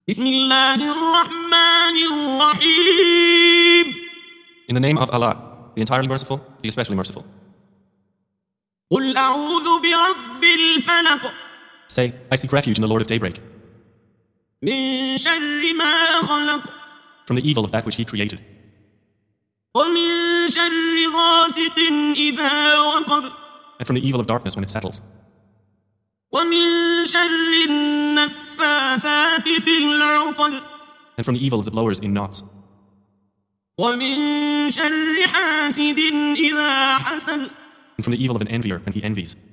بسم الله الرحمن الرحيم. In the name of Allah, the entirely merciful, the especially merciful. قل أعوذ برب الفلق Say, I seek refuge in the Lord of daybreak, من شر ما خلق from the evil of that which He created, ومن شر غاسق إذا وقب and from the evil of darkness when it settles, ومن شر النفاثات في العقد and from the evil of the blowers in knots, ومن شر حاسد إذا حسد and from the evil of an envier when he envies,